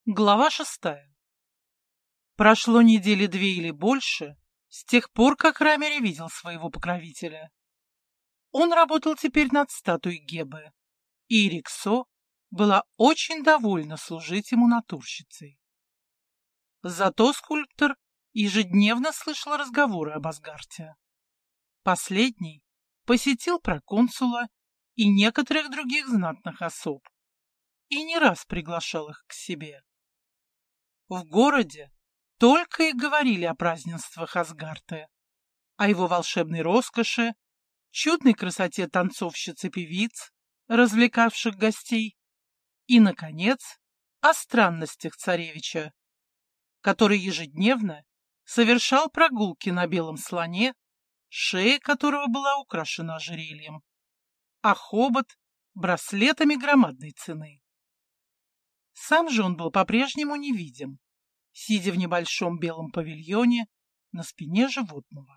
Глава 6. Прошло недели 2 или больше с тех пор, как Рамери видел своего покровителя. Он работал теперь над статуей Гебы, и Риксо была очень довольна служить ему натурщицей. Зато скульптор ежедневно слышал разговоры об Асгарте. Последний посетил проконсула и некоторых других знатных особ и не раз приглашал их к себе. В городе только и говорили о празднествах Асгарта, о его волшебной роскоши, чудной красоте танцовщиц и певиц, развлекавших гостей, и, наконец, о странностях царевича, который ежедневно совершал прогулки на белом слоне, шея которого была украшена ожерельем, а хобот — браслетами громадной цены. Сам же он был по-прежнему невидим, сидя в небольшом белом павильоне на спине животного.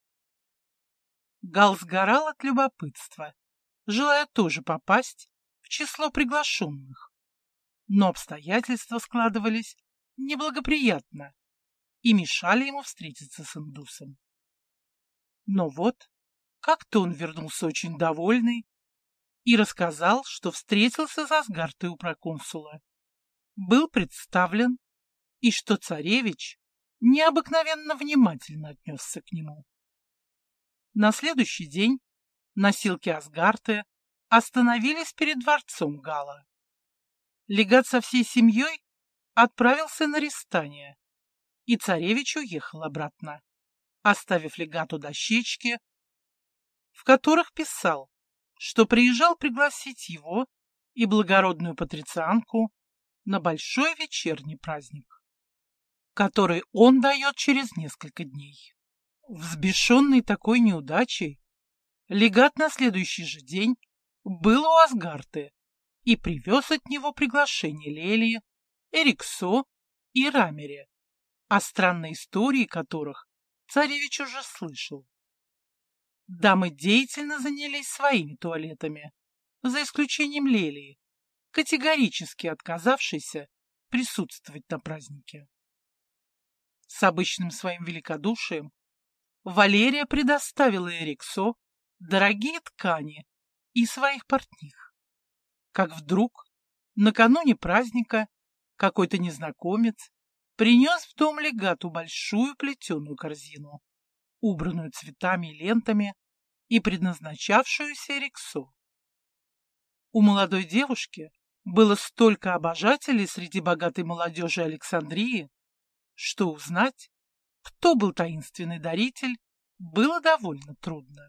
Гал сгорал от любопытства, желая тоже попасть в число приглашенных, но обстоятельства складывались неблагоприятно и мешали ему встретиться с индусом. Но вот как-то он вернулся очень довольный и рассказал, что встретился с Асгартой у проконсула, был представлен и что царевич необыкновенно внимательно отнесся к нему. На следующий день носилки Асгарты остановились перед дворцом Гала. Легат со всей семьей отправился на Ристание, и царевич уехал обратно, оставив легату дощечки, в которых писал, что приезжал пригласить его и благородную патрицианку на большой вечерний праздник, который он дает через несколько дней. Взбешенный такой неудачей, легат на следующий же день был у Асгарты и привез от него приглашение Лелии, Эриксо и Рамери, о странной истории которых царевич уже слышал. Дамы деятельно занялись своими туалетами, за исключением Лелии, категорически отказавшейся присутствовать на празднике. С обычным своим великодушием Валерия предоставила Эриксо дорогие ткани и своих портних. Как вдруг, накануне праздника, какой-то незнакомец принес в дом легату большую плетеную корзину, убранную цветами и лентами и предназначавшуюся Эриксо. У молодой девушки было столько обожателей среди богатой молодежи Александрии, что узнать, кто был таинственный даритель, было довольно трудно.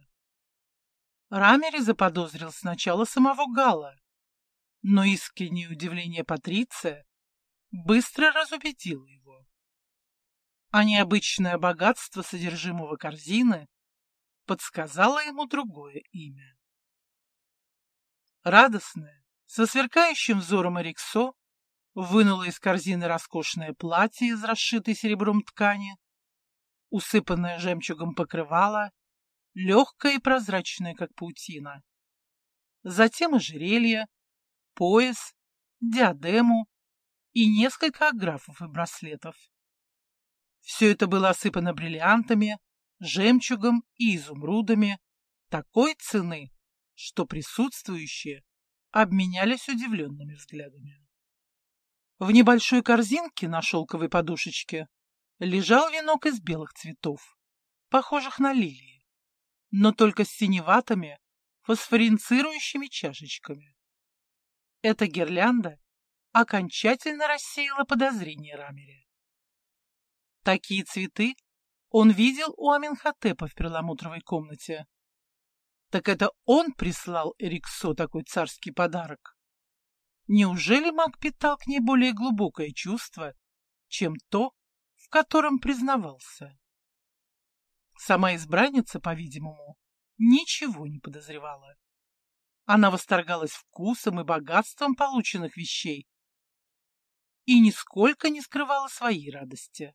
Рамери заподозрил сначала самого Гала, но искреннее удивление Патриция быстро разубедило его. А необычное богатство содержимого корзины подсказало ему другое имя. Радостная, со сверкающим взором Эриксо, вынула из корзины роскошное платье из расшитой серебром ткани, усыпанное жемчугом покрывало, легкое и прозрачное, как паутина. Затем ожерелье, пояс, диадему и несколько аграфов и браслетов. Все это было осыпано бриллиантами, жемчугом и изумрудами такой цены, что присутствующие обменялись удивленными взглядами. В небольшой корзинке на шелковой подушечке лежал венок из белых цветов, похожих на лилии, но только с синеватыми фосфоринцирующими чашечками. Эта гирлянда окончательно рассеяла подозрения Рамери. Такие цветы он видел у Аменхотепа в перламутровой комнате. Так это он прислал Эриксо такой царский подарок? Неужели маг питал к ней более глубокое чувство, чем то, в котором признавался? Сама избранница, по-видимому, ничего не подозревала. Она восторгалась вкусом и богатством полученных вещей и нисколько не скрывала своей радости.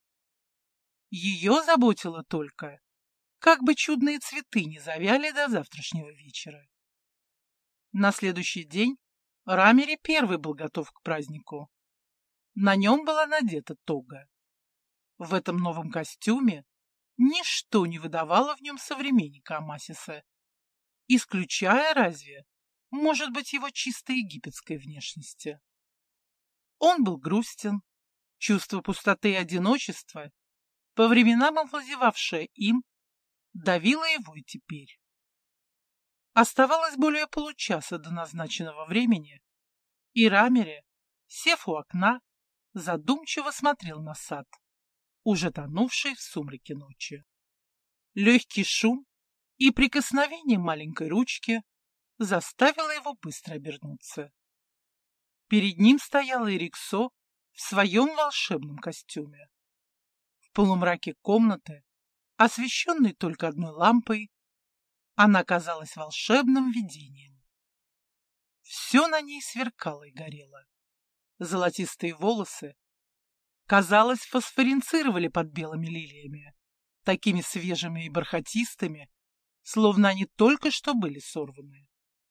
Ее заботило только, как бы чудные цветы не завяли до завтрашнего вечера. На следующий день Рамери первый был готов к празднику. На нем была надета тога. В этом новом костюме ничто не выдавало в нем современника Амасиса, исключая разве, может быть, его чисто египетской внешности. Он был грустен, чувство пустоты и одиночества, по временам овладевавшее им, давило его и теперь. Оставалось более получаса до назначенного времени, и Рамире, сев у окна, задумчиво смотрел на сад, уже тонувший в сумраке ночи. Легкий шум и прикосновение маленькой ручки заставило его быстро обернуться. Перед ним стояла Эриксо в своем волшебном костюме. В полумраке комнаты, освещенной только одной лампой, она казалась волшебным видением. Все на ней сверкало и горело. Золотистые волосы, казалось, фосфоринцировали под белыми лилиями, такими свежими и бархатистыми, словно они только что были сорваны.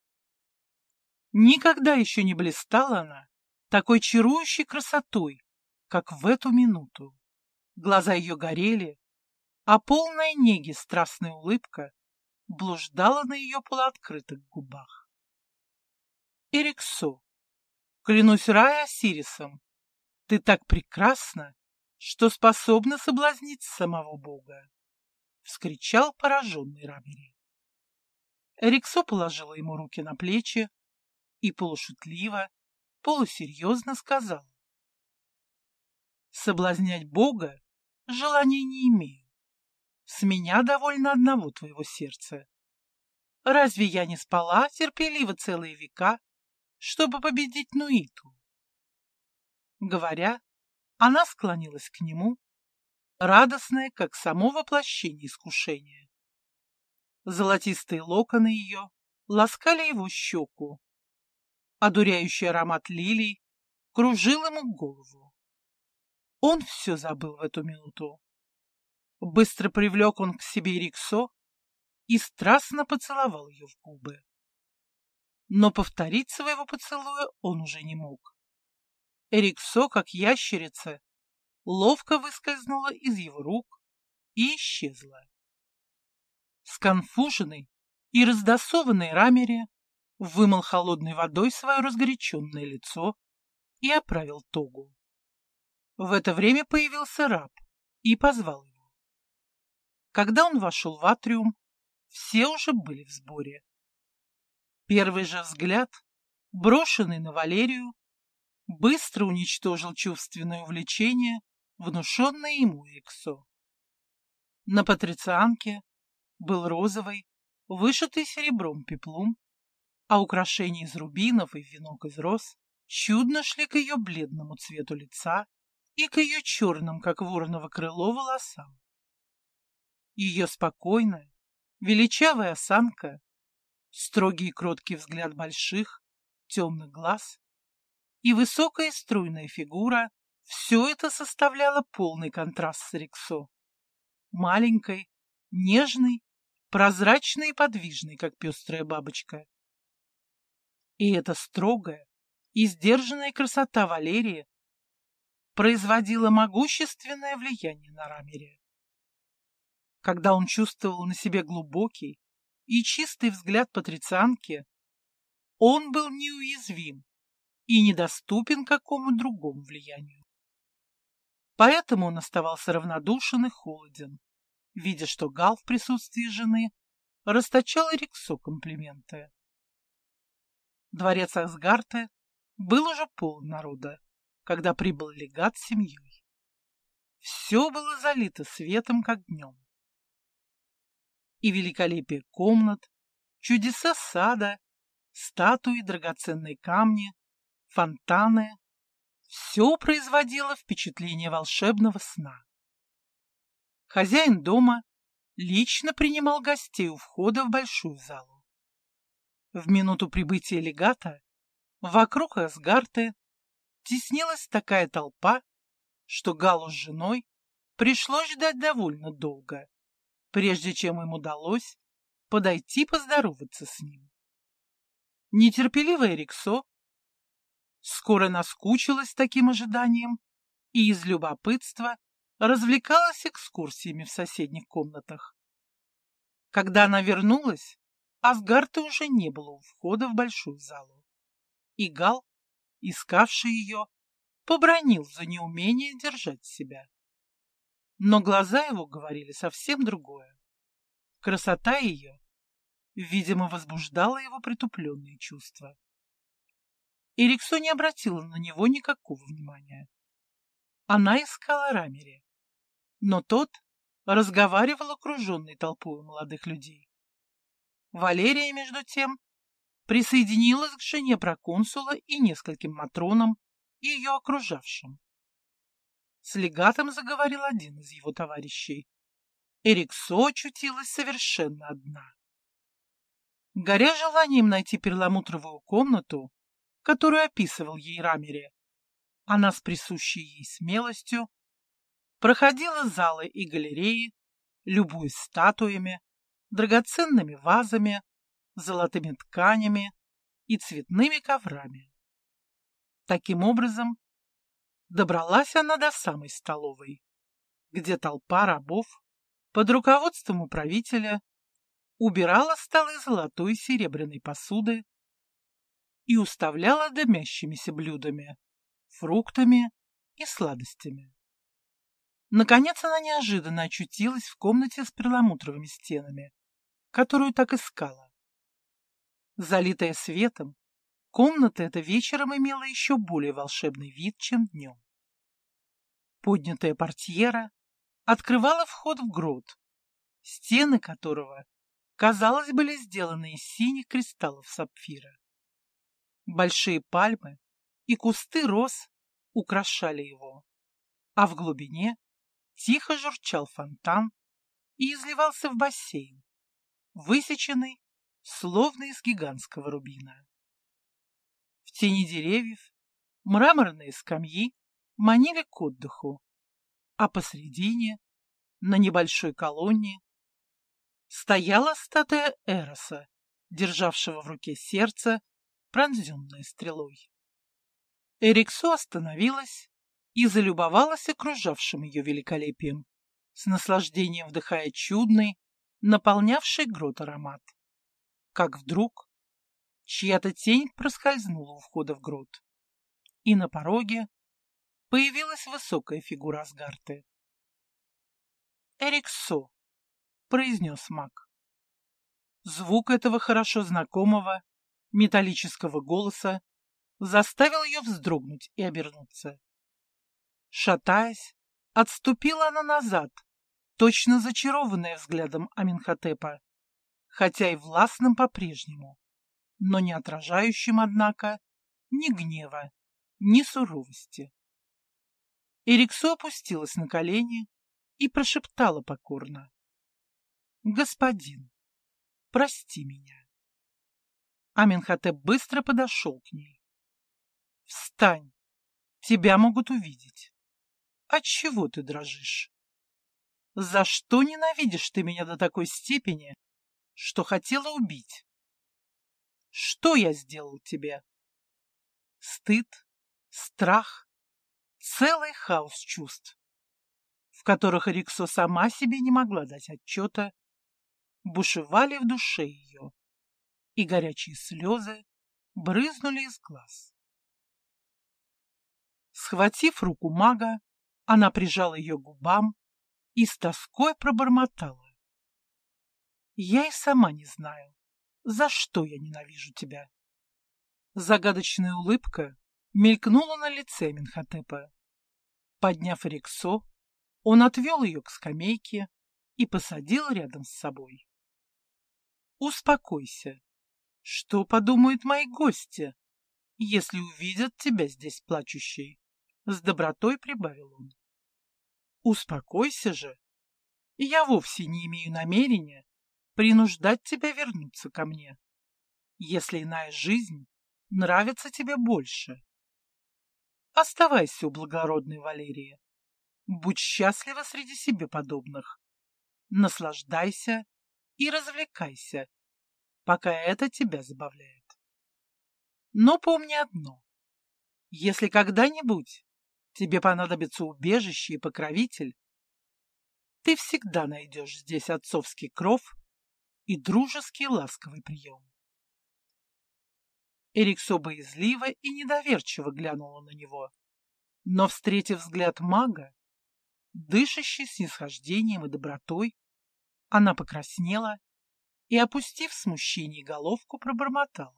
Никогда еще не блистала она такой чарующей красотой, как в эту минуту. Глаза ее горели, а полная неги страстная улыбка блуждала на ее полуоткрытых губах. Эриксо, клянусь Рая Осирисом, ты так прекрасна, что способна соблазнить самого Бога, — вскричал пораженный Рамири. Эриксо положила ему руки на плечи и полушутливо, полусерьезно сказал: соблазнять Бога желания не имею. С меня довольно одного твоего сердца. Разве я не спала терпеливо целые века, чтобы победить Нуиту? Говоря, она склонилась к нему, радостная, как само воплощение искушения. Золотистые локоны ее ласкали его щеку. Одуряющий аромат лилий кружил ему голову. Он все забыл в эту минуту. Быстро привлек он к себе Эриксо и страстно поцеловал ее в губы. Но повторить своего поцелуя он уже не мог. Эриксо, как ящерица, ловко выскользнула из его рук и исчезла. Сконфуженный и раздосованный Рамири вымыл холодной водой свое разгоряченное лицо и оправил тогу. В это время появился раб и позвал его. Когда он вошел в атриум, все уже были в сборе. Первый же взгляд, брошенный на Валерию, быстро уничтожил чувственное увлечение, внушенное ему Эриксо. На патрицианке был розовый, вышитый серебром пеплум, а украшения из рубинов и венок из роз чудно шли к ее бледному цвету лица и к ее черным, как вороново крыло, волосам. Ее спокойная, величавая осанка, строгий и кроткий взгляд больших, темных глаз и высокая стройная фигура — все это составляло полный контраст с Эриксо. Маленькой, нежной, прозрачной и подвижной, как пестрая бабочка. И эта строгая и сдержанная красота Валерии производила могущественное влияние на Рамире. Когда он чувствовал на себе глубокий и чистый взгляд патрицианки, он был неуязвим и недоступен какому другому влиянию. Поэтому он оставался равнодушен и холоден, видя, что Гал в присутствии жены расточал Эриксо комплименты. Дворец Асгарта был уже полон народа, когда прибыл легат с семьей. Все было залито светом, как днем. И великолепие комнат, чудеса сада, статуи, драгоценные камни, фонтаны — все производило впечатление волшебного сна. Хозяин дома лично принимал гостей у входа в большую залу. В минуту прибытия легата вокруг Асгарта теснилась такая толпа, что Галу с женой пришлось ждать довольно долго, прежде чем им удалось подойти поздороваться с ним. Нетерпеливый Эриксо Скоро наскучилась таким ожиданием и из любопытства развлекалась экскурсиями в соседних комнатах. Когда она вернулась, Асгарта уже не было у входа в большую залу. И Гал, искавший ее, побранил за неумение держать себя. Но глаза его говорили совсем другое. Красота ее, видимо, возбуждала его притупленные чувства. Эриксо не обратила на него никакого внимания. Она искала Рамире, но тот разговаривал окруженный толпой молодых людей. Валерия, между тем, присоединилась к жене проконсула и нескольким матронам, ее окружавшим. С легатом заговорил один из его товарищей. Эриксо очутилась совершенно одна. Горя желанием найти перламутровую комнату, которую описывал ей Рамире, она с присущей ей смелостью проходила залы и галереи, любуясь статуями, драгоценными вазами, золотыми тканями и цветными коврами. Таким образом, добралась она до самой столовой, где толпа рабов под руководством управителя убирала столы золотой и серебряной посуды и уставляла дымящимися блюдами, фруктами и сладостями. Наконец она неожиданно очутилась в комнате с перламутровыми стенами, которую так искала. Залитая светом, комната эта вечером имела еще более волшебный вид, чем днем. Поднятая портьера открывала вход в грот, стены которого, казалось, были сделаны из синих кристаллов сапфира. Большие пальмы и кусты роз украшали его, а в глубине тихо журчал фонтан и изливался в бассейн, высеченный словно из гигантского рубина. В тени деревьев мраморные скамьи манили к отдыху, а посредине, на небольшой колонне, стояла статуя Эроса, державшего в руке сердце, пронзенное стрелой. Эриксо остановилась и залюбовалась окружавшим ее великолепием, с наслаждением вдыхая чудный, наполнявший грот аромат. Как вдруг чья-то тень проскользнула у входа в грот, и на пороге появилась высокая фигура Асгарты. «Эриксо», — произнес маг. Звук этого хорошо знакомого металлического голоса заставил ее вздрогнуть и обернуться. Шатаясь, отступила она назад, точно зачарованная взглядом Аменхотепа, хотя и властным по-прежнему, но не отражающим, однако, ни гнева, ни суровости. Эриксо опустилась на колени и прошептала покорно: «Господин, прости меня». Аменхотеп быстро подошел к ней. «Встань, тебя могут увидеть. Отчего ты дрожишь? За что ненавидишь ты меня до такой степени, что хотела убить? Что я сделал тебе?» Стыд, страх, целый хаос чувств, в которых Эриксо сама себе не могла дать отчета, бушевали в душе ее, и горячие слезы брызнули из глаз. Схватив руку мага, она прижала ее к губам и с тоской пробормотала: «Я и сама не знаю, за что я ненавижу тебя». Загадочная улыбка мелькнула на лице Аменхотепа. Подняв Эриксо, он отвел ее к скамейке и посадил рядом с собой. «Успокойся. Что подумают мои гости, если увидят тебя здесь плачущей?» С добротой прибавил он. «Успокойся же. Я вовсе не имею намерения принуждать тебя вернуться ко мне, если иная жизнь нравится тебе больше. Оставайся у благородной Валерии. Будь счастлива среди себе подобных. Наслаждайся и развлекайся, пока это тебя забавляет. Но помни одно. Если когда-нибудь тебе понадобится убежище и покровитель, ты всегда найдешь здесь отцовский кров и дружеский ласковый прием. Эриксо боязливо и недоверчиво глянула на него, но, встретив взгляд мага, дышащий снисхождением и добротой, она покраснела и, опустив в смущении головку, пробормотала: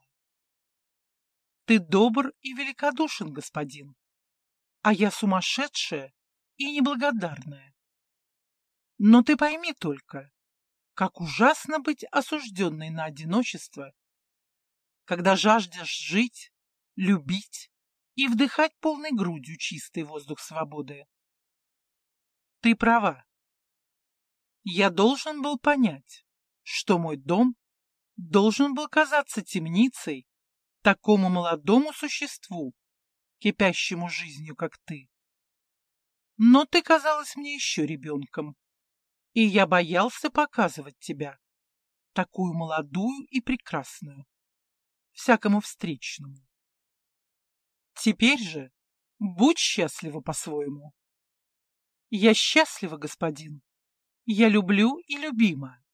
«Ты добр и великодушен, господин, а я сумасшедшая и неблагодарная. Но ты пойми только, как ужасно быть осужденной на одиночество, когда жаждешь жить, любить и вдыхать полной грудью чистый воздух свободы. Ты права. Я должен был понять, что мой дом должен был казаться темницей такому молодому существу, кипящему жизнью, как ты. Но ты казалась мне еще ребенком, и я боялся показывать тебя, такую молодую и прекрасную, всякому встречному. Теперь же будь счастлива по-своему. Я счастлива, господин. Я люблю и любима.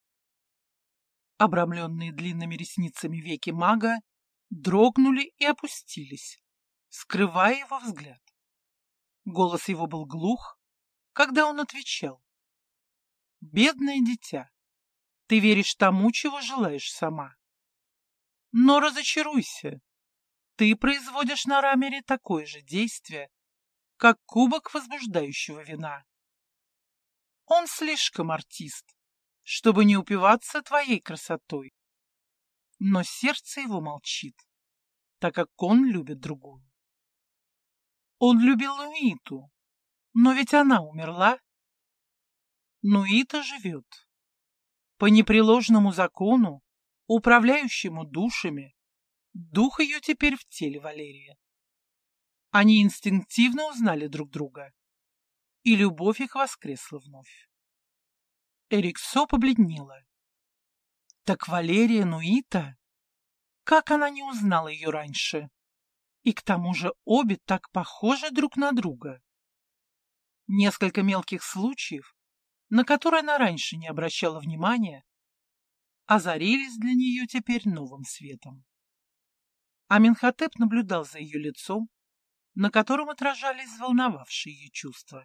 Обрамленные длинными ресницами веки мага дрогнули и опустились, скрывая его взгляд. Голос его был глух, когда он отвечал: «Бедное дитя, ты веришь тому, чего желаешь сама. Но разочаруйся, ты производишь на Рамере такое же действие, как кубок возбуждающего вина. Он слишком артист, чтобы не упиваться твоей красотой. Но сердце его молчит, так как он любит другую. Он любил Нуиту, но ведь она умерла. Нуита живет. По непреложному закону, управляющему душами, дух ее теперь в теле Валерия. Они инстинктивно узнали друг друга, и любовь их воскресла вновь. Эриксо побледнела. Так Валерия Нуита? Как она не узнала ее раньше? И к тому же обе так похожи друг на друга. Несколько мелких случаев, на которые она раньше не обращала внимания, озарились для нее теперь новым светом. Аменхотеп наблюдал за ее лицом, на котором отражались взволновавшие ее чувства.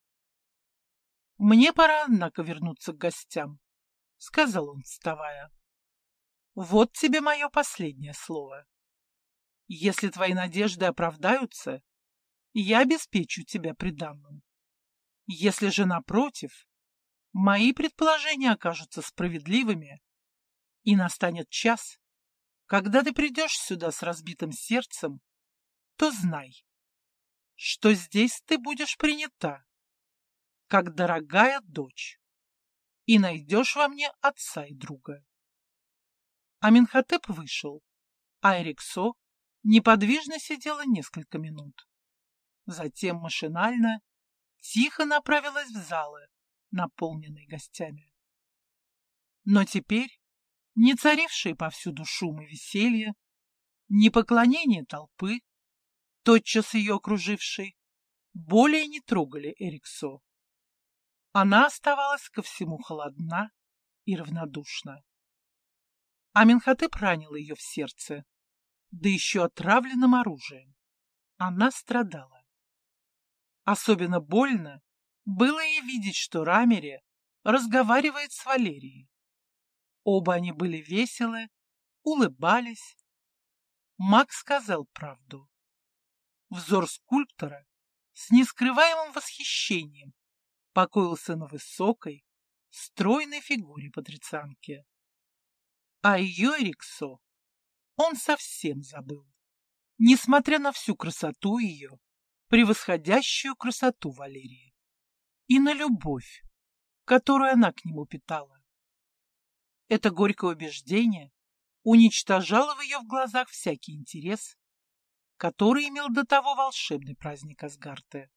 «Мне пора, однако, вернуться к гостям», — сказал он, вставая. «Вот тебе мое последнее слово. Если твои надежды оправдаются, я обеспечу тебя приданным. Если же, напротив, мои предположения окажутся справедливыми, и настанет час, когда ты придешь сюда с разбитым сердцем, то знай, что здесь ты будешь принята, как дорогая дочь, и найдешь во мне отца и друга». Аменхотеп вышел, а Эриксо неподвижно сидела несколько минут. Затем машинально, тихо направилась в залы, наполненные гостями. Но теперь не царившие повсюду шум и веселье, ни поклонение толпы, тотчас ее окружившей, более не трогали Эриксо. Она оставалась ко всему холодна и равнодушна. Аменхотеп ранил ее в сердце, да еще отравленным оружием. Она страдала. Особенно больно было ей видеть, что Рамере разговаривает с Валерией. Оба они были веселы, улыбались. Маг сказал правду. Взор скульптора с нескрываемым восхищением покоился на высокой, стройной фигуре патрицианки. А ее Эриксо он совсем забыл, несмотря на всю красоту ее, превосходящую красоту Валерии, и на любовь, которую она к нему питала. Это горькое убеждение уничтожало в ее глазах всякий интерес, который имел до того волшебный праздник Асгарта.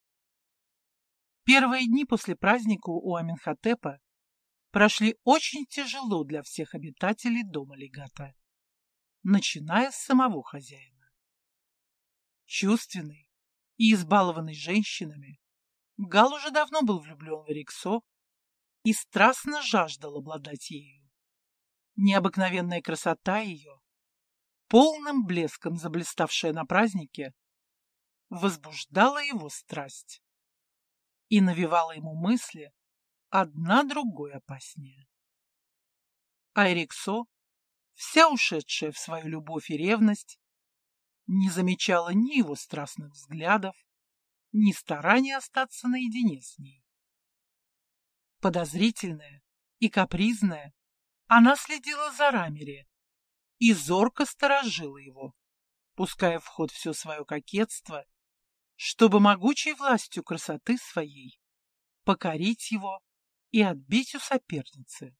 Первые дни после праздника у Аменхотепа прошли очень тяжело для всех обитателей дома легата, начиная с самого хозяина. Чувственный и избалованный женщинами, Гал уже давно был влюблен в Эриксо и страстно жаждал обладать ею. Необыкновенная красота ее, полным блеском заблиставшая на празднике, возбуждала его страсть и навевала ему мысли одна другой опаснее. А Эриксо, вся ушедшая в свою любовь и ревность, не замечала ни его страстных взглядов, ни старания остаться наедине с ней. Подозрительная и капризная, она следила за Рамире и зорко сторожила его, пуская в ход все свое кокетство, чтобы могучей властью красоты своей покорить его и отбить у соперницы.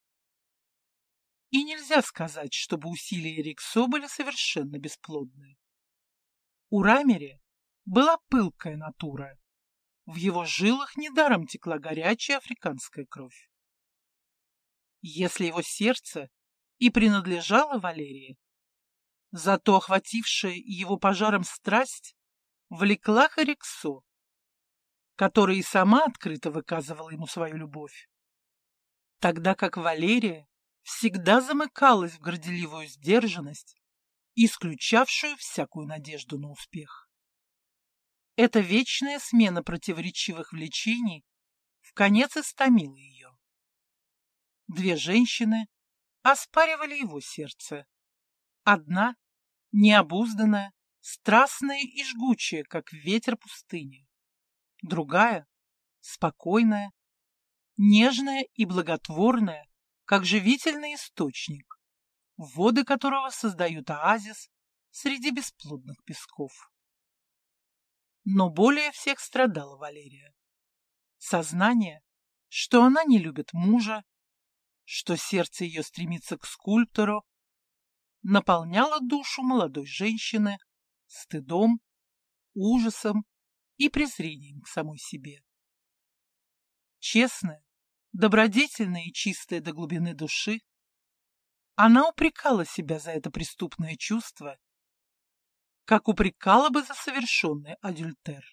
И нельзя сказать, чтобы усилия Эриксо были совершенно бесплодны. У Рамире была пылкая натура, в его жилах недаром текла горячая африканская кровь. Если его сердце и принадлежало Валерии, зато охватившая его пожаром страсть влекла к Эриксо, которая и сама открыто выказывала ему свою любовь, тогда как Валерия всегда замыкалась в горделивую сдержанность, исключавшую всякую надежду на успех. Эта вечная смена противоречивых влечений вконец истомила ее. Две женщины оспаривали его сердце. Одна — необузданная, страстная и жгучая, как ветер пустыни. Другая — спокойная, нежная и благотворная, как живительный источник, воды которого создают оазис среди бесплодных песков. Но более всех страдала Валерия. Сознание, что она не любит мужа, что сердце ее стремится к скульптору, наполняло душу молодой женщины стыдом, ужасом и презрением к самой себе. Честная, добродетельная и чистая до глубины души, она упрекала себя за это преступное чувство, как упрекала бы за совершенный адюльтер.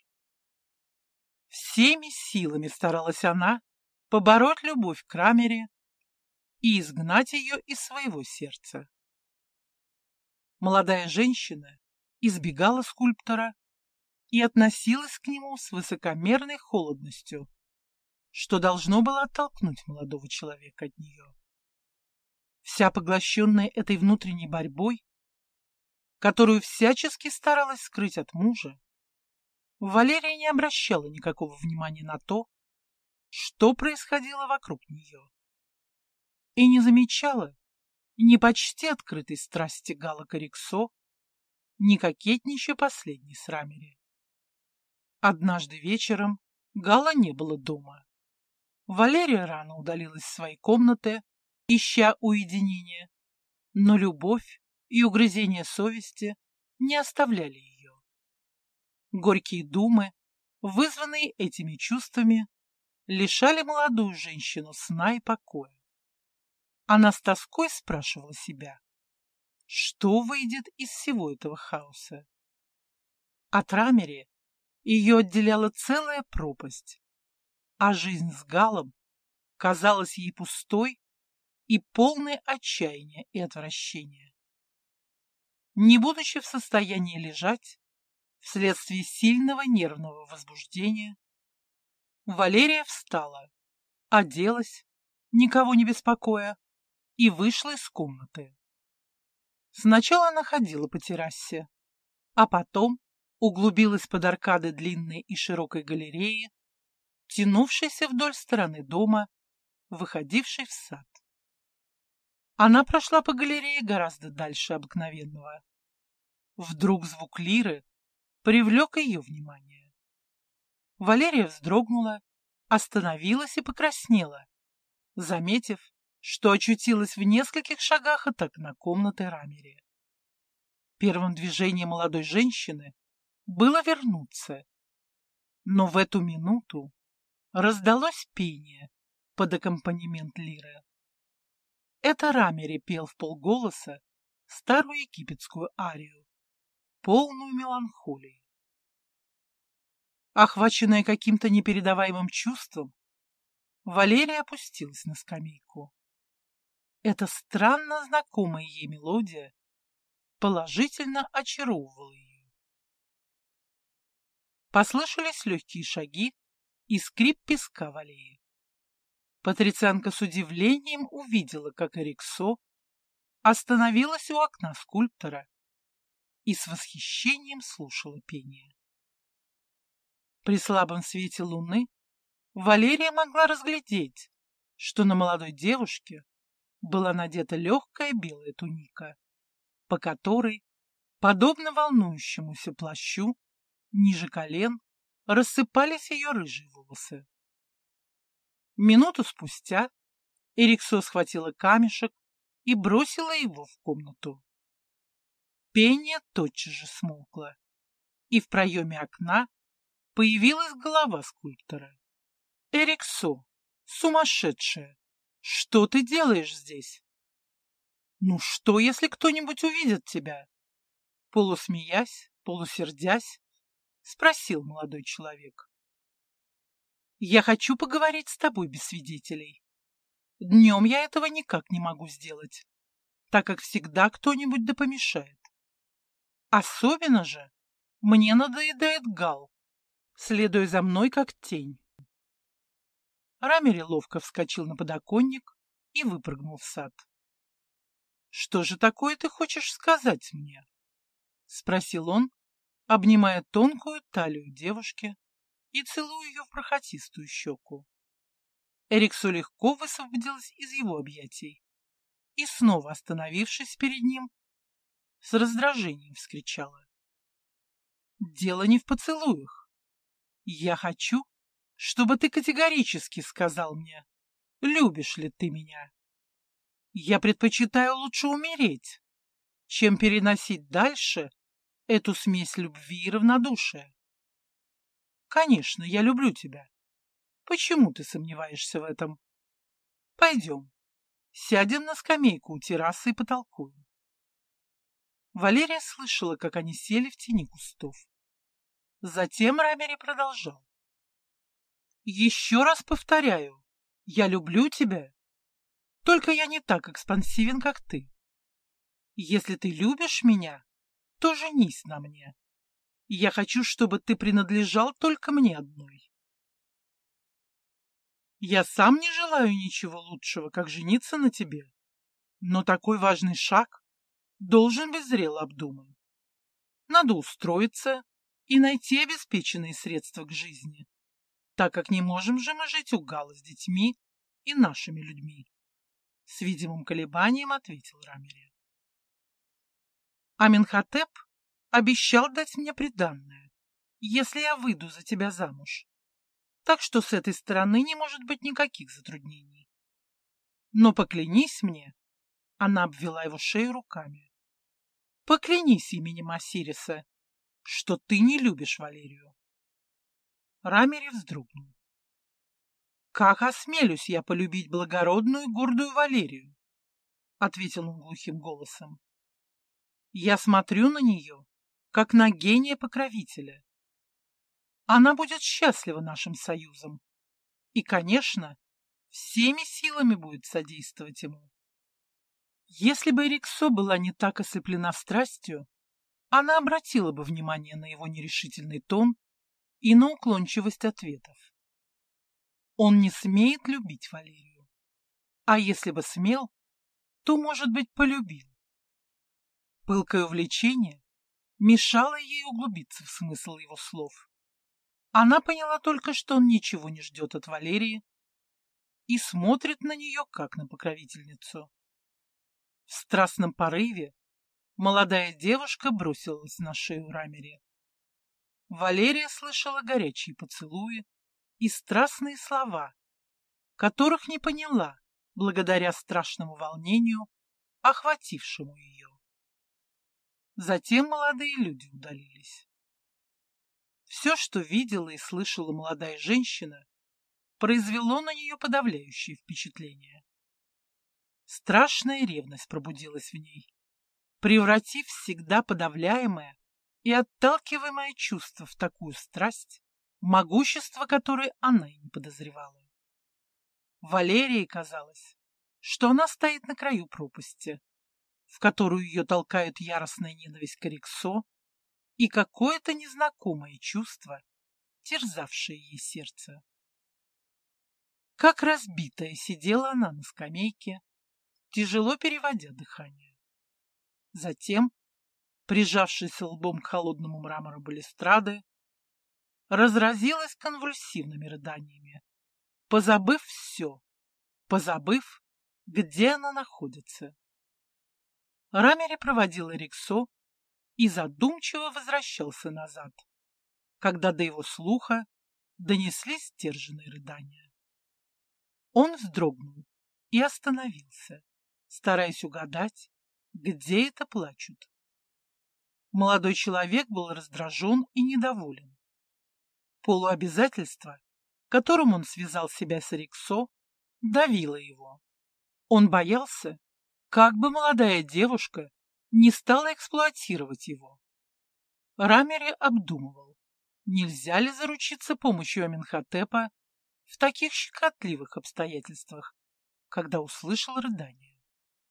Всеми силами старалась она побороть любовь к Рамире и изгнать ее из своего сердца. Молодая женщина избегала скульптора и относилась к нему с высокомерной холодностью, что должно было оттолкнуть молодого человека от нее. Вся поглощенная этой внутренней борьбой, которую всячески старалась скрыть от мужа, Валерия не обращала никакого внимания на то, что происходило вокруг нее, и не замечала ни почти открытой страсти Гала к Эриксо, ни кокетничья последней с Рамире. Однажды вечером Гала не было дома. Валерия рано удалилась в свои комнаты, ища уединения, но любовь и угрызения совести не оставляли ее. Горькие думы, вызванные этими чувствами, лишали молодую женщину сна и покоя. Она с тоской спрашивала себя, что выйдет из всего этого хаоса. От Рамире ее отделяла целая пропасть, а жизнь с Галом казалась ей пустой и полной отчаяния и отвращения. Не будучи в состоянии лежать, вследствие сильного нервного возбуждения, Валерия встала, оделась, никого не беспокоя, и вышла из комнаты. Сначала она ходила по террасе, а потом углубилась под аркады длинной и широкой галереи, тянувшейся вдоль стороны дома, выходившей в сад. Она прошла по галерее гораздо дальше обыкновенного. Вдруг звук лиры привлек ее внимание. Валерия вздрогнула, остановилась и покраснела, заметив, что очутилась в нескольких шагах от окна комнаты Рамире. Первым движением молодой женщины было вернуться, но в эту минуту раздалось пение под аккомпанемент лиры. Это Рамире пел вполголоса старую египетскую арию. полную меланхолии. Охваченная каким-то непередаваемым чувством, Валерия опустилась на скамейку. Эта странно знакомая ей мелодия положительно очаровывала ее. Послышались легкие шаги и скрип песка в аллее. Патрицианка с удивлением увидела, как Эриксо остановилась у окна скульптора и с восхищением слушала пение. При слабом свете луны Валерия могла разглядеть, что на молодой девушке была надета легкая белая туника, по которой, подобно волнующемуся плащу, ниже колен рассыпались ее рыжие волосы. Минуту спустя Эриксо схватила камешек и бросила его в комнату. Пение тотчас же смолкло, и в проеме окна появилась голова скульптора. «Эриксо, сумасшедшая! Что ты делаешь здесь?» «Ну что, если кто-нибудь увидит тебя?» Полусмеясь, полусердясь, спросил молодой человек. «Я хочу поговорить с тобой без свидетелей. Днем я этого никак не могу сделать, так как всегда кто-нибудь да помешает. Особенно же мне надоедает Гал, следуя за мной как тень». Рамери ловко вскочил на подоконник и выпрыгнул в сад. «Что же такое ты хочешь сказать мне?» — спросил он, обнимая тонкую талию девушки и целуя ее в бархатистую щеку. Эриксо легко высвободилась из его объятий и, снова остановившись перед ним, с раздражением вскричала: «Дело не в поцелуях. Я хочу, чтобы ты категорически сказал мне, любишь ли ты меня. Я предпочитаю лучше умереть, чем переносить дальше эту смесь любви и равнодушия. Конечно, я люблю тебя. Почему ты сомневаешься в этом? Пойдем, сядем на скамейку у террасы и потолкуем». Валерия слышала, как они сели в тени кустов. Затем Рамери продолжал: «Еще раз повторяю, я люблю тебя, только я не так экспансивен, как ты. Если ты любишь меня, то женись на мне. Я хочу, чтобы ты принадлежал только мне одной. Я сам не желаю ничего лучшего, как жениться на тебе, но такой важный шаг должен быть зрело обдуман. Надо устроиться и найти обеспеченные средства к жизни, так как не можем же мы жить у Гала с детьми и нашими людьми», — с видимым колебанием ответил Рамери. «Аменхотеп обещал дать мне приданное, если я выйду за тебя замуж, так что с этой стороны не может быть никаких затруднений. Но поклянись мне», — она обвела его шею руками, — «поклянись именем Осириса, что ты не любишь Валерию». Рамери вздрогнул. «Как осмелюсь я полюбить благородную и гордую Валерию?» — ответил он глухим голосом. «Я смотрю на нее, как на гения-покровителя. Она будет счастлива нашим союзом и, конечно, всеми силами будет содействовать ему. Если бы Эриксо была не так ослеплена страстью, она обратила бы внимание на его нерешительный тон и на уклончивость ответов. Он не смеет любить Валерию, а если бы смел, то, может быть, полюбил. Пылкое увлечение мешало ей углубиться в смысл его слов. Она поняла только, что он ничего не ждет от Валерии и смотрит на нее, как на покровительницу. В страстном порыве молодая девушка бросилась на шею Рамери. Валерия слышала горячие поцелуи и страстные слова, которых не поняла благодаря страшному волнению, охватившему ее. Затем молодые люди удалились. Все, что видела и слышала молодая женщина, произвело на нее подавляющее впечатление. Страшная ревность пробудилась в ней, превратив всегда подавляемое и отталкиваемое чувство в такую страсть, могущество которой она и не подозревала. Валерии казалось, что она стоит на краю пропасти, в которую ее толкают яростная ненависть к Эриксо и какое-то незнакомое чувство, терзавшее ей сердце. Как разбитая сидела она на скамейке, тяжело переводя дыхание. Затем, прижавшись лбом к холодному мрамору балюстрады, разразилась конвульсивными рыданиями, позабыв все, позабыв, где она находится. Рамери проводил Эриксо и задумчиво возвращался назад, когда до его слуха донеслись сдержанные рыдания. Он вздрогнул и остановился, стараясь угадать, где это плачут. Молодой человек был раздражен и недоволен. Полуобязательство, которым он связал себя с Эриксо, давило его. Он боялся, как бы молодая девушка не стала эксплуатировать его. Рамери обдумывал, нельзя ли заручиться помощью Аменхотепа в таких щекотливых обстоятельствах, когда услышал рыдание.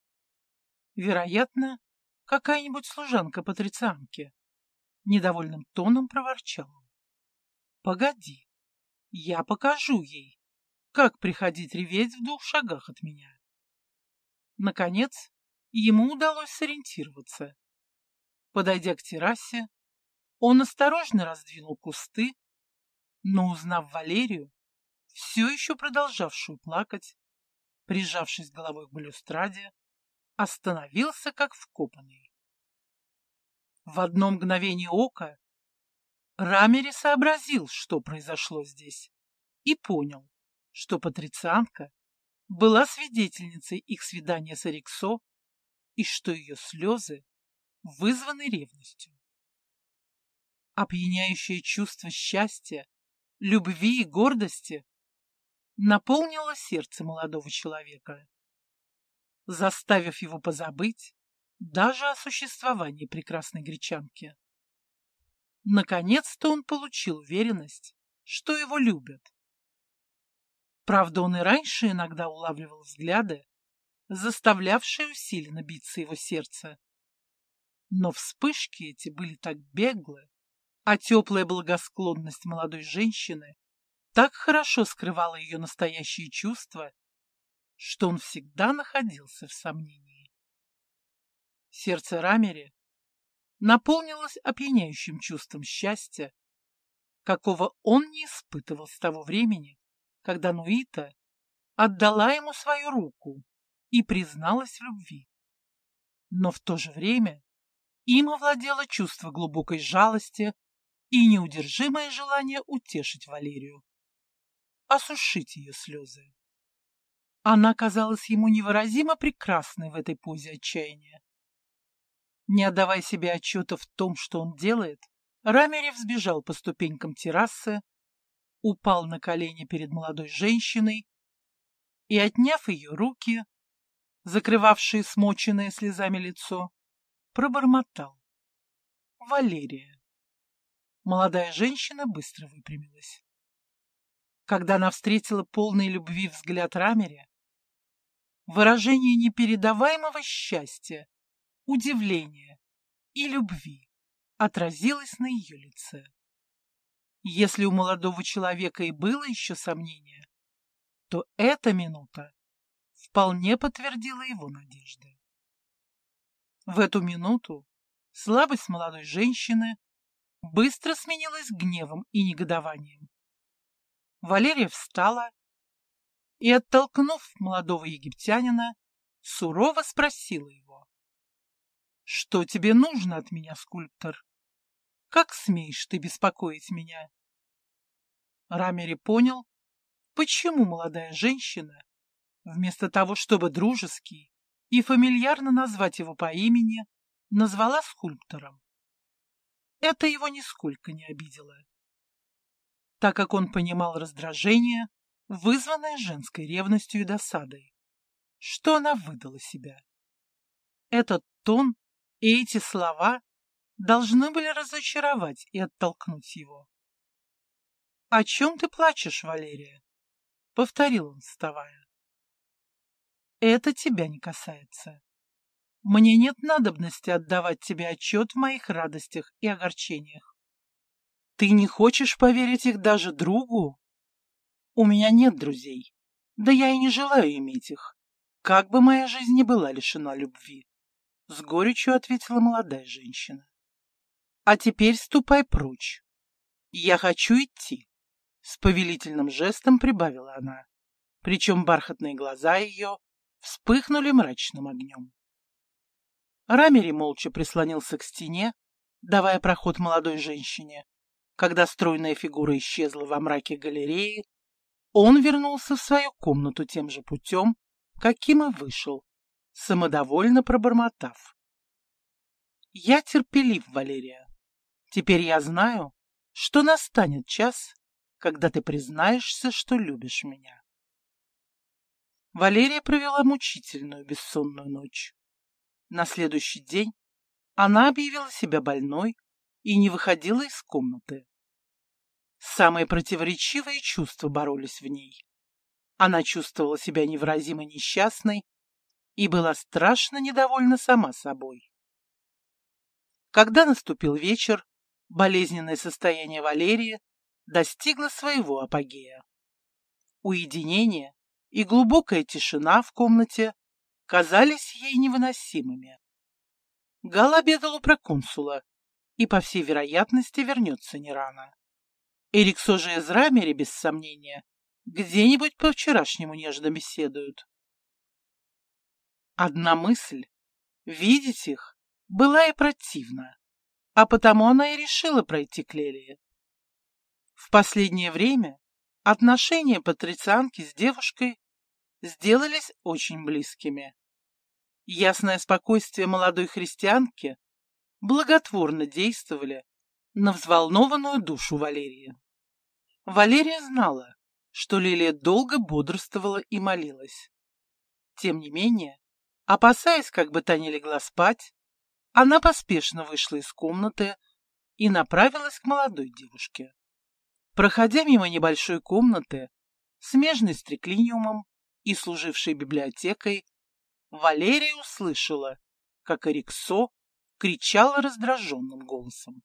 Вероятно, какая-нибудь служанка патрицианки. Недовольным тоном проворчал он. Погоди, я покажу ей, как приходить реветь в 2 шагах от меня. Наконец, ему удалось сориентироваться. Подойдя к террасе, он осторожно раздвинул кусты, но, узнав Валерию, все еще продолжавшую плакать, прижавшись головой к балюстраде, остановился как вкопанный. В одно мгновение ока Рамери сообразил, что произошло здесь, и понял, что патрицианка была свидетельницей их свидания с Эриксо и что ее слезы вызваны ревностью. Опьяняющее чувство счастья, любви и гордости наполнило сердце молодого человека, заставив его позабыть даже о существовании прекрасной гречанки. Наконец-то он получил уверенность, что его любят. Правда, он и раньше иногда улавливал взгляды, заставлявшие усиленно биться его сердце. Но вспышки эти были так беглы, а теплая благосклонность молодой женщины так хорошо скрывала ее настоящие чувства, что он всегда находился в сомнении. Сердце Рамери наполнилось опьяняющим чувством счастья, какого он не испытывал с того времени, когда Нуита отдала ему свою руку и призналась в любви. Но в то же время им овладело чувство глубокой жалости и неудержимое желание утешить Валерию, осушить ее слезы. Она казалась ему невыразимо прекрасной в этой позе отчаяния. Не отдавая себе отчета в том, что он делает, Рамери взбежал по ступенькам террасы, упал на колени перед молодой женщиной и, отняв ее руки, закрывавшие смоченное слезами лицо, пробормотал: «Валерия». Молодая женщина быстро выпрямилась. Когда она встретила полный любви взгляд Рамери, выражение непередаваемого счастья, удивления и любви отразилось на ее лице. Если у молодого человека и было еще сомнение, то эта минута вполне подтвердила его надежды. В эту минуту слабость молодой женщины быстро сменилась гневом и негодованием. Валерия встала и, оттолкнув молодого египтянина, сурово спросила его: «Что тебе нужно от меня, скульптор? Как смеешь ты беспокоить меня?» Рамери понял, почему молодая женщина, вместо того, чтобы дружески и фамильярно назвать его по имени, назвала скульптором. Это его нисколько не обидело, так как он понимал раздражение, вызванное женской ревностью и досадой, что она выдала себя. Этот тон и эти слова должны были разочаровать и оттолкнуть его. — О чем ты плачешь, Валерия? — повторил он, вставая. — Это тебя не касается. Мне нет надобности отдавать тебе отчет в моих радостях и огорчениях. Ты не хочешь поверить их даже другу? У меня нет друзей, да я и не желаю иметь их, как бы моя жизнь ни была лишена любви, — с горечью ответила молодая женщина. — А теперь ступай прочь. Я хочу идти, — с повелительным жестом прибавила она, причем бархатные глаза ее вспыхнули мрачным огнем. Рамери молча прислонился к стене, давая проход молодой женщине. Когда стройная фигура исчезла во мраке галереи, он вернулся в свою комнату тем же путем, каким и вышел, самодовольно пробормотав: «Я терпелив, Валерия. Теперь я знаю, что настанет час, когда ты признаешься, что любишь меня». Валерия провела мучительную бессонную ночь. На следующий день она объявила себя больной и не выходила из комнаты. Самые противоречивые чувства боролись в ней. Она чувствовала себя невыразимо несчастной и была страшно недовольна сама собой. Когда наступил вечер, болезненное состояние Валерии достигло своего апогея. Уединение и глубокая тишина в комнате казались ей невыносимыми. Гал обедал у проконсула и, по всей вероятности, вернется не рано. Эриксо же из Рамери, без сомнения, где-нибудь по-вчерашнему нежно беседуют. Одна мысль — видеть их — была и противна, а потому она и решила пройти к Лелии. В последнее время отношения патрицианки с девушкой сделались очень близкими. Ясное спокойствие молодой христианки благотворно действовали на взволнованную душу Валерии. Валерия знала, что Лилия долго бодрствовала и молилась. Тем не менее, опасаясь, как бы та не легла спать, она поспешно вышла из комнаты и направилась к молодой девушке. Проходя мимо небольшой комнаты, смежной с триклиниумом и служившей библиотекой, Валерия услышала, как Эриксо кричала раздраженным голосом: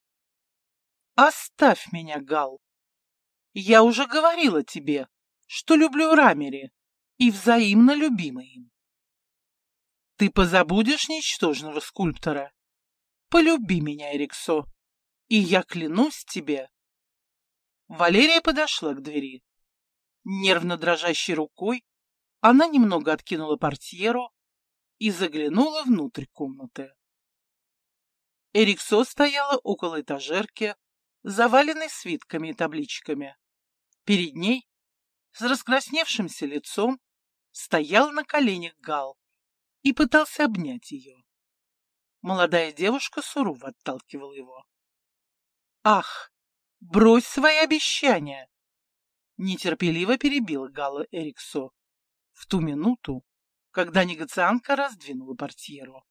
«Оставь меня, Гал! Я уже говорила тебе, что люблю Рамери и взаимно любима им. Ты позабудешь ничтожного скульптора? Полюби меня, Эриксо, и я клянусь тебе». Валерия подошла к двери. Нервно дрожащей рукой она немного откинула портьеру и заглянула внутрь комнаты. Эриксо стояла около этажерки, заваленной свитками и табличками. Перед ней, с раскрасневшимся лицом, стоял на коленях Гал и пытался обнять ее. Молодая девушка сурово отталкивала его. «Ах, брось свои обещания!» Нетерпеливо перебила Гала Эриксо в ту минуту, когда негациантка раздвинула портьеру.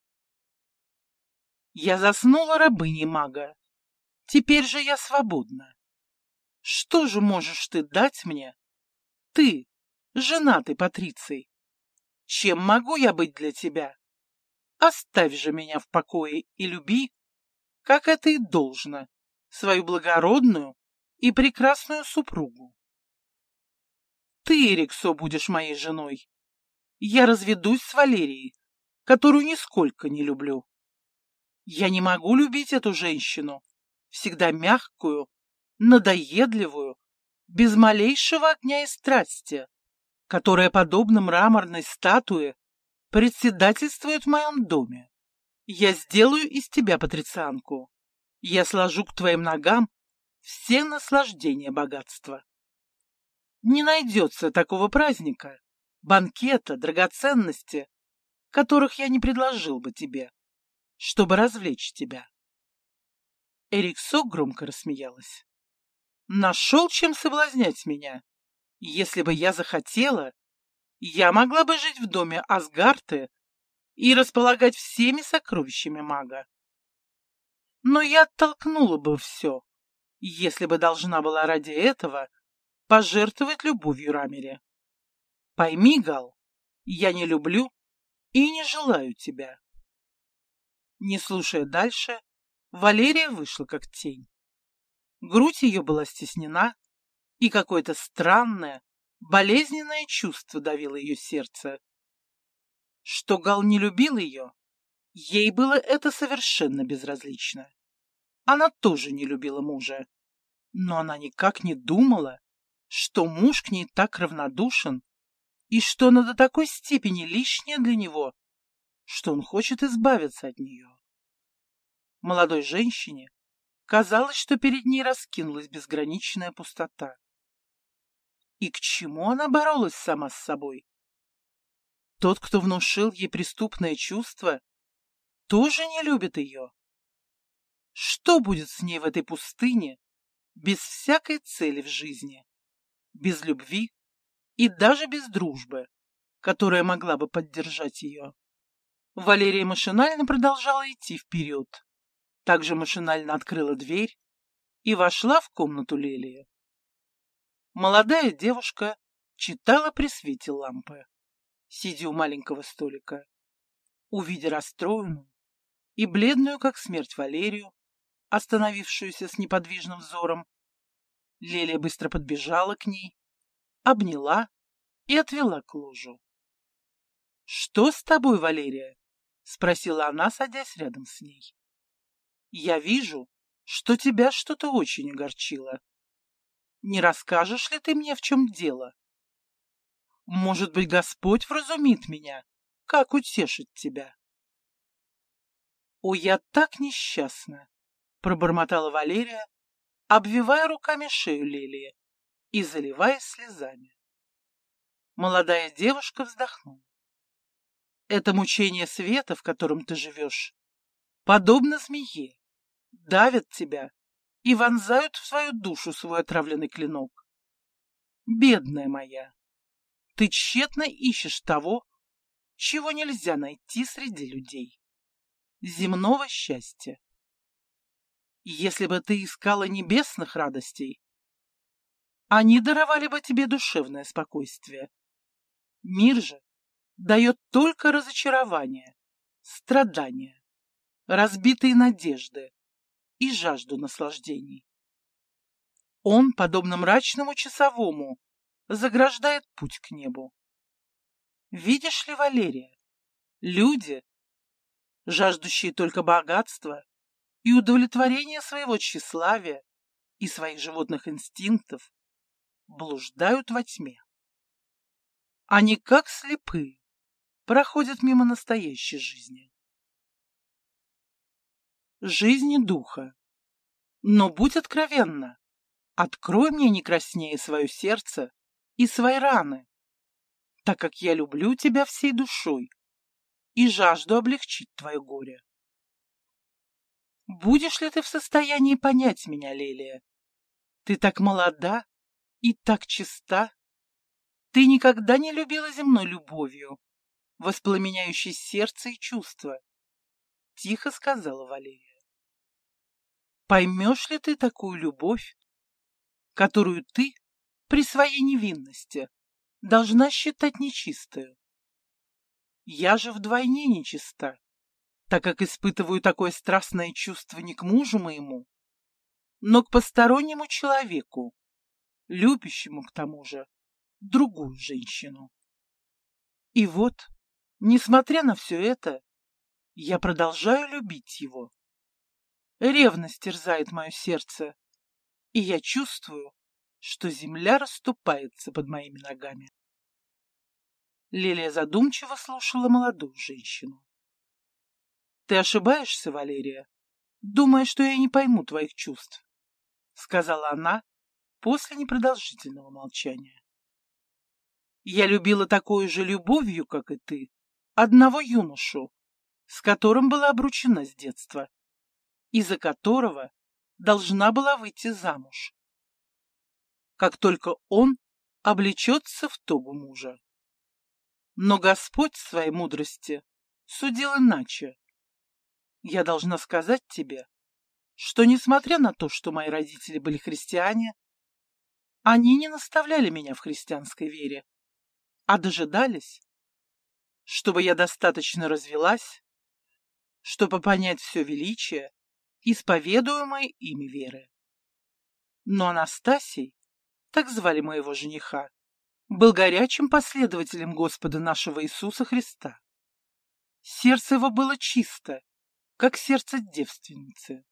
«Я заснула рабыней мага. Теперь же я свободна. Что же можешь ты дать мне? Ты, женатый Патриций. Чем могу я быть для тебя? Оставь же меня в покое и люби, как это и должно, свою благородную и прекрасную супругу. Ты, Эриксо, будешь моей женой. Я разведусь с Валерией, которую нисколько не люблю. Я не могу любить эту женщину, всегда мягкую, надоедливую, без малейшего огня и страсти, которая, подобно мраморной статуе, председательствует в моем доме. Я сделаю из тебя патрицианку. Я сложу к твоим ногам все наслаждения богатства. Не найдется такого праздника, банкета, драгоценности, которых я не предложил бы тебе, чтобы развлечь тебя». Эриксо громко рассмеялась. «Нашел, чем соблазнять меня. Если бы я захотела, я могла бы жить в доме Асгарты и располагать всеми сокровищами мага. Но я оттолкнула бы все, если бы должна была ради этого пожертвовать любовью Рамире. Пойми, Гал, я не люблю и не желаю тебя. Не слушая дальше, Валерия вышла как тень. Грудь ее была стеснена, и какое-то странное, болезненное чувство давило ее сердце. Что Гал не любил ее, ей было это совершенно безразлично. Она тоже не любила мужа, но она никак не думала, что муж к ней так равнодушен и что она до такой степени лишняя для него, что он хочет избавиться от нее. Молодой женщине казалось, что перед ней раскинулась безграничная пустота. И к чему она боролась сама с собой? Тот, кто внушил ей преступное чувство, тоже не любит ее. Что будет с ней в этой пустыне, без всякой цели в жизни, без любви и даже без дружбы, которая могла бы поддержать ее? Валерия машинально продолжала идти вперед. Также машинально открыла дверь и вошла в комнату Лелии. Молодая девушка читала при свете лампы, сидя у маленького столика. Увидя расстроенную и бледную, как смерть, Валерию, остановившуюся с неподвижным взором, Лелия быстро подбежала к ней, обняла и отвела к ложу. — Что с тобой, Валерия? — спросила она, садясь рядом с ней. — Я вижу, что тебя что-то очень огорчило. Не расскажешь ли ты мне, в чем дело? Может быть, Господь вразумит меня, как утешить тебя? — О, я так несчастна! — пробормотала Валерия, обвивая руками шею Лелии и заливаясь слезами. Молодая девушка вздохнула. — Это мучение света, в котором ты живешь, подобно змее, давят тебя и вонзают в свою душу свой отравленный клинок. Бедная моя, ты тщетно ищешь того, чего нельзя найти среди людей. Земного счастья. Если бы ты искала небесных радостей, они даровали бы тебе душевное спокойствие. Мир же дает только разочарование, страдания, разбитые надежды и жажду наслаждений. Он, подобно мрачному часовому, заграждает путь к небу. Видишь ли, Валерия, люди, жаждущие только богатства и удовлетворения своего тщеславия и своих животных инстинктов, блуждают во тьме. Они, как слепые, проходят мимо настоящей жизни. Жизни духа. Но будь откровенна, открой мне не краснее свое сердце и свои раны, так как я люблю тебя всей душой и жажду облегчить твое горе. Будешь ли ты в состоянии понять меня, Лелия? Ты так молода и так чиста. Ты никогда не любила земной любовью, воспламеняющей сердце и чувства, — тихо сказала Валерия. Поймешь ли ты такую любовь, которую ты при своей невинности должна считать нечистою? Я же вдвойне нечиста, так как испытываю такое страстное чувство не к мужу моему, но к постороннему человеку, любящему к тому же другую женщину. И вот, несмотря на все это, я продолжаю любить его. Ревность терзает мое сердце, и я чувствую, что земля расступается под моими ногами. Лелия задумчиво слушала молодую женщину. — Ты ошибаешься, Валерия, думая, что я не пойму твоих чувств, — сказала она после непродолжительного молчания. Я любила такой же любовью, как и ты, одного юношу, с которым была обручена с детства, и за которого должна была выйти замуж, как только он облечется в тогу мужа. Но Господь в своей мудрости судил иначе. Я должна сказать тебе, что, несмотря на то, что мои родители были христиане, они не наставляли меня в христианской вере, а дожидались, чтобы я достаточно развелась, чтобы понять все величие исповедуемой ими веры. Но Анастасий, так звали моего жениха, был горячим последователем Господа нашего Иисуса Христа. Сердце его было чисто, как сердце девственницы,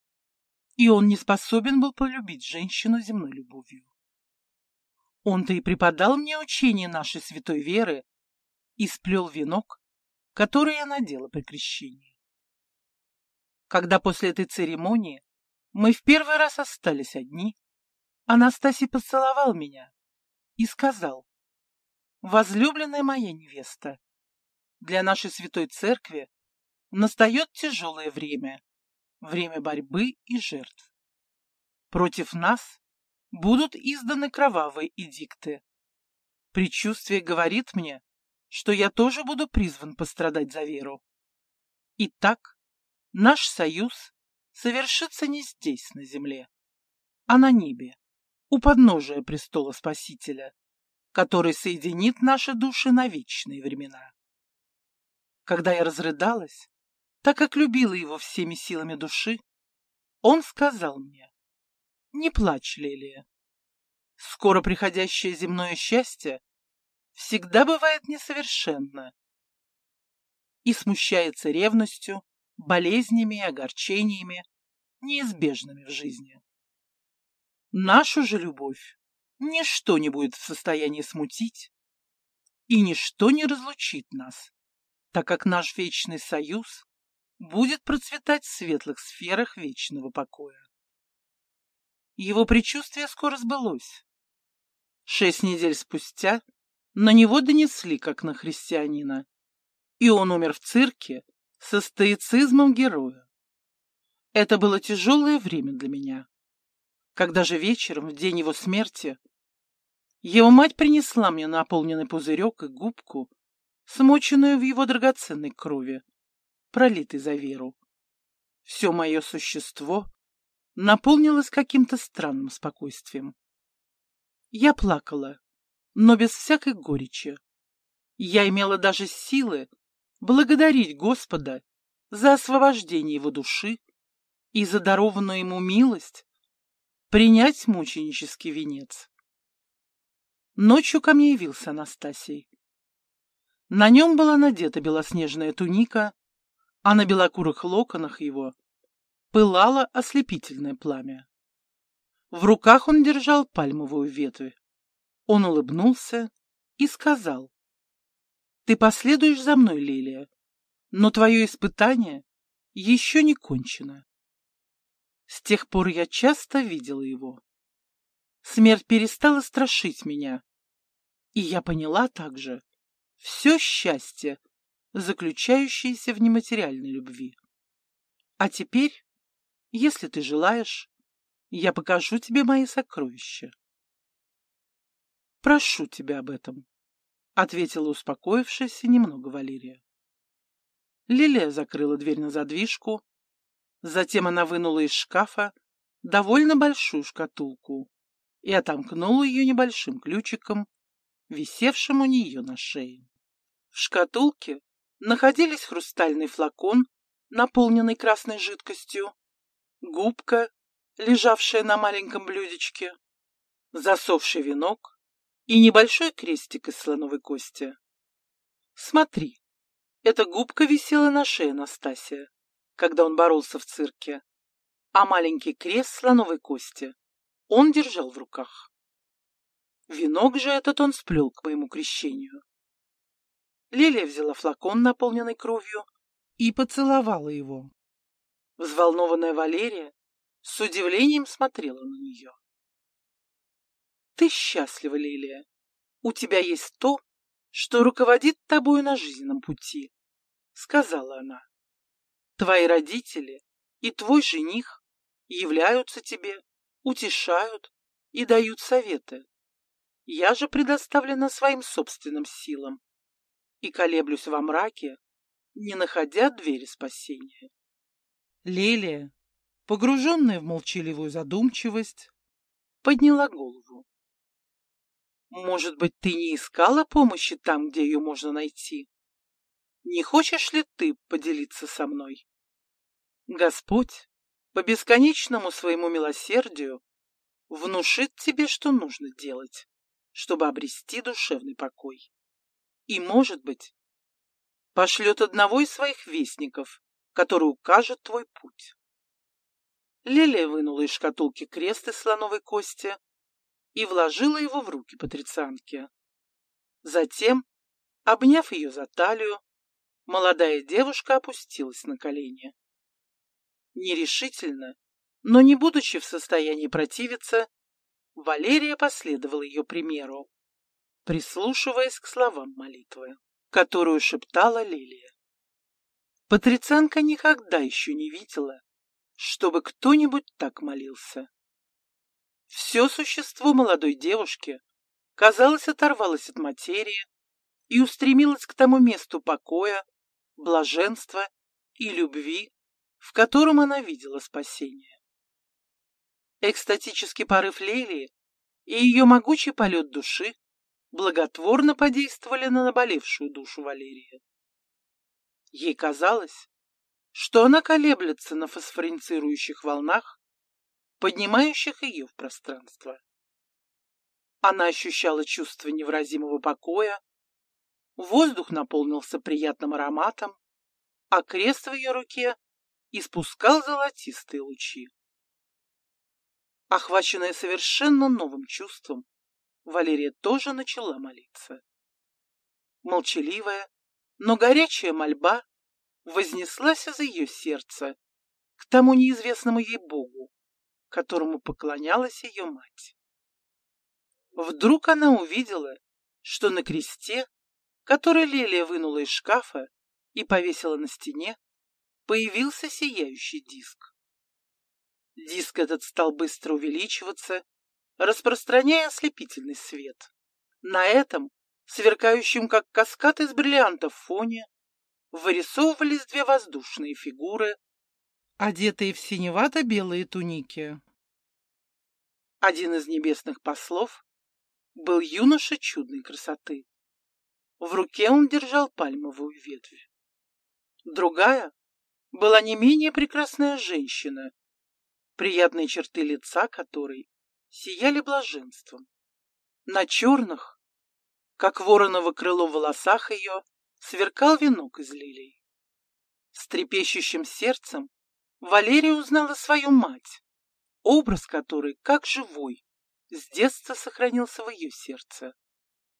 и он не способен был полюбить женщину земной любовью. Он-то и преподал мне учение нашей святой веры и сплел венок, который я надела при крещении. Когда после этой церемонии мы в первый раз остались одни, Анастасий поцеловал меня и сказал: «Возлюбленная моя невеста, для нашей святой церкви настает тяжелое время, время борьбы и жертв. Против нас будут изданы кровавые эдикты. Предчувствие говорит мне, что я тоже буду призван пострадать за веру. Итак, наш союз совершится не здесь, на земле, а на небе, у подножия престола Спасителя, который соединит наши души на вечные времена». Когда я разрыдалась, так как любила его всеми силами души, он сказал мне: «Не плачь, Лелия. Скоро приходящее земное счастье всегда бывает несовершенно и смущается ревностью, болезнями и огорчениями, неизбежными в жизни. Нашу же любовь ничто не будет в состоянии смутить, и ничто не разлучит нас, так как наш вечный союз будет процветать в светлых сферах вечного покоя». Его предчувствие скоро сбылось. 6 недель спустя на него донесли, как на христианина, и он умер в цирке со стоицизмом героя. Это было тяжелое время для меня. Когда же вечером, в день его смерти, его мать принесла мне наполненный пузырек и губку, смоченную в его драгоценной крови, пролитой за веру, все мое существо наполнилось каким-то странным спокойствием. Я плакала, но без всякой горечи. Я имела даже силы благодарить Господа за освобождение его души и за дарованную ему милость принять мученический венец. Ночью ко мне явился Анастасий. На нем была надета белоснежная туника, а на белокурых локонах его пылало ослепительное пламя. В руках он держал пальмовую ветвь. Он улыбнулся и сказал: «Ты последуешь за мной, Лилия, но твое испытание еще не кончено». С тех пор я часто видела его. Смерть перестала страшить меня, и я поняла также все счастье, заключающееся в нематериальной любви. А теперь, если ты желаешь, я покажу тебе мои сокровища. «Прошу тебя об этом», — ответила успокоившаяся немного Валерия. Лилия закрыла дверь на задвижку, затем она вынула из шкафа довольно большую шкатулку и отомкнула ее небольшим ключиком, висевшим у нее на шее. В шкатулке находились хрустальный флакон, наполненный красной жидкостью, губка, лежавшая на маленьком блюдечке, засохший венок и небольшой крестик из слоновой кости. «Смотри, эта губка висела на шее Анастасия, когда он боролся в цирке, а маленький крест слоновой кости он держал в руках. Венок же этот он сплел к моему крещению». Лилия взяла флакон, наполненный кровью, и поцеловала его. Взволнованная Валерия с удивлением смотрела на нее. «Ты счастлива, Лилия. У тебя есть то, что руководит тобою на жизненном пути», — сказала она. «Твои родители и твой жених являются тебе, утешают и дают советы. Я же предоставлена своим собственным силам и колеблюсь во мраке, не находя двери спасения». «Лилия, погруженная в молчаливую задумчивость, подняла голову. «Может быть, ты не искала помощи там, где ее можно найти? Не хочешь ли ты поделиться со мной? Господь, по бесконечному своему милосердию, внушит тебе, что нужно делать, чтобы обрести душевный покой. И, может быть, пошлет одного из своих вестников, который укажет твой путь». Лилия вынула из шкатулки крест из слоновой кости и вложила его в руки патрицианки. Затем, обняв ее за талию, молодая девушка опустилась на колени. Нерешительно, но не будучи в состоянии противиться, Валерия последовала ее примеру, прислушиваясь к словам молитвы, которую шептала Лилия. Патрицианка никогда еще не видела, чтобы кто-нибудь так молился. Все существо молодой девушки, казалось, оторвалось от материи и устремилось к тому месту покоя, блаженства и любви, в котором она видела спасение. Экстатический порыв Лилии и ее могучий полет души благотворно подействовали на наболевшую душу Валерии. Ей казалось, что она колеблется на фосфоринцирующих волнах, поднимающих ее в пространство. Она ощущала чувство невыразимого покоя, воздух наполнился приятным ароматом, а крест в ее руке испускал золотистые лучи. Охваченная совершенно новым чувством, Валерия тоже начала молиться. Молчаливая, но горячая мольба вознеслась из ее сердца к тому неизвестному ей Богу, которому поклонялась ее мать. Вдруг она увидела, что на кресте, который Лилия вынула из шкафа и повесила на стене, появился сияющий диск. Диск этот стал быстро увеличиваться, распространяя ослепительный свет. На этом, сверкающем как каскад из бриллиантов фоне, вырисовывались две воздушные фигуры, одетые в синевато-белые туники. Один из небесных послов был юноша чудной красоты. В руке он держал пальмовую ветвь. Другая была не менее прекрасная женщина, приятные черты лица которой сияли блаженством. На черных, как вороново крыло в волосах ее, сверкал венок из лилий. С трепещущим сердцем Валерия узнала свою мать, образ которой, как живой, с детства сохранился в ее сердце.